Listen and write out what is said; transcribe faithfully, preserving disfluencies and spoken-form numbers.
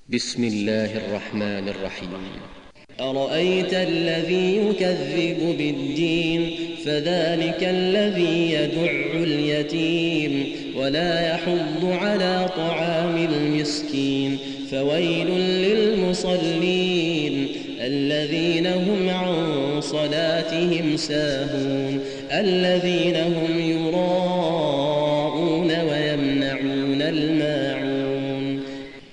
بسم الله الرحمن الرحيم. أرأيت الذي يكذب بالدين فذلك الذي يدع اليتيم ولا يحض على طعام المسكين فويل للمصلين الذين هم عن صلاتهم ساهون الذين هم يراءون